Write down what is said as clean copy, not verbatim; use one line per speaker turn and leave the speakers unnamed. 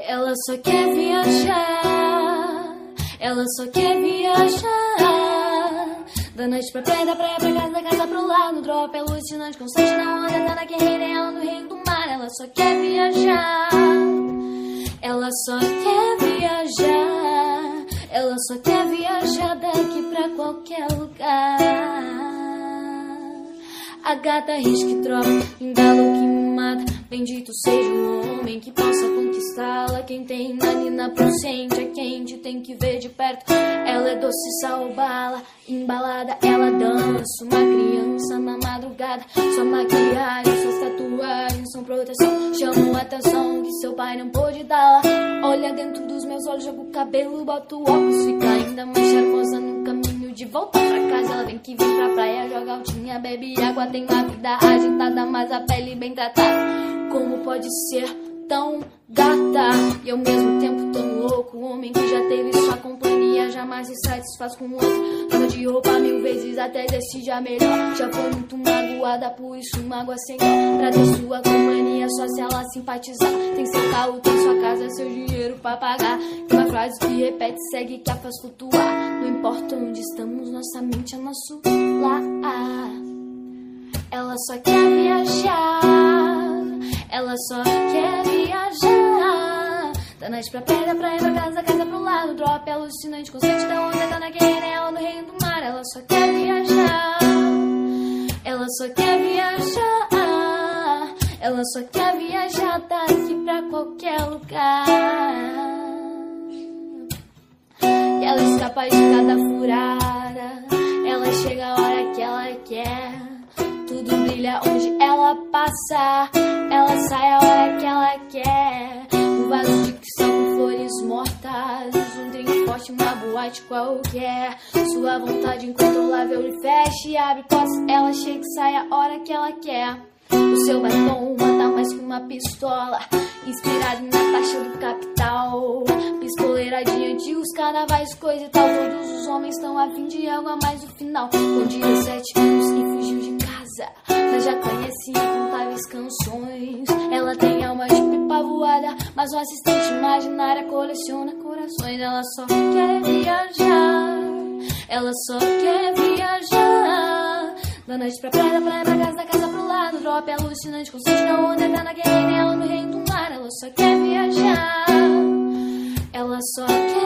Ela só quer viajar, ela só quer viajar. Da noite pra praia, da praia pra casa, da casa pro lar. No drop é alucinante, constante na onda, tá na guerreira, ela no reino do mar. Ela só quer viajar, ela só quer viajar. Ela só quer viajar daqui pra qualquer lugar. A gata risca e troca, embala o que me mata. Bendito seja o homem que possa conquistá-la. Quem tem nanina por ciente é quente, tem que ver de perto. Ela é doce sal bala, embalada ela dança. Uma criança na madrugada, sua maquiagem, suas tatuagens são proteção. Chamam a atenção que seu pai não pôde dar. Olha dentro dos meus olhos, joga o cabelo, bota o óculos, fica ainda mais charmosa no caminho de volta pra casa. Ela tem que vir pra praia, joga altinha, bebe água. Tem uma vida agitada, mas a pele bem tratada. Como pode ser tão gata e ao mesmo tempo tão louco? O homem que já teve sua companhia jamais se satisfaz com outro. Troca de roupa 1000 vezes até decidir melhor. Já foi muito magoada, por isso mágoa sem dó. Pra ter sua companhia só se ela simpatizar. Tem seu carro, tem sua casa, seu dinheiro pra pagar. Tem uma frase que repete, segue, que a faz flutuar. Não importa onde estamos, nossa mente é nosso lar. Ela só quer viajar, ela só quer viajar. Da noite pra praia, da praia pra casa, da casa pro lado. O drop é alucinante, constante da onda, tá na guerreira, ela no reino do mar. Ela só quer viajar, ela só quer viajar. Ela só quer viajar daqui pra qualquer lugar. E ela escapa de cada furada, ela chega a hora que ela quer. Tudo brilha onde ela passa, ela sai a hora que ela quer. Um vaso de cristal com flores mortas, um drink forte, uma boate qualquer. Sua vontade incontrolável lhe fecha e abre portas. Ela chega e sai a hora que ela quer. O seu batom mata mais que uma pistola, inspirado na taxa do capital. Pistoleira de antigos carnavais, coisa e tal. Todos os homens estão a fim de algo a mais no final. Com 17 anos e fugiu de casa, mas já conhece incontáveis canções. Ela tem alma de pipa voada, mas um assistente imaginária coleciona corações. Ela só quer viajar, ela só quer viajar. Da noite pra praia, da praia pra casa, da casa pro lado. Drop é alucinante, constante da onda, tá na guerreira, ela no reino do mar. Ela só quer viajar, ela só quer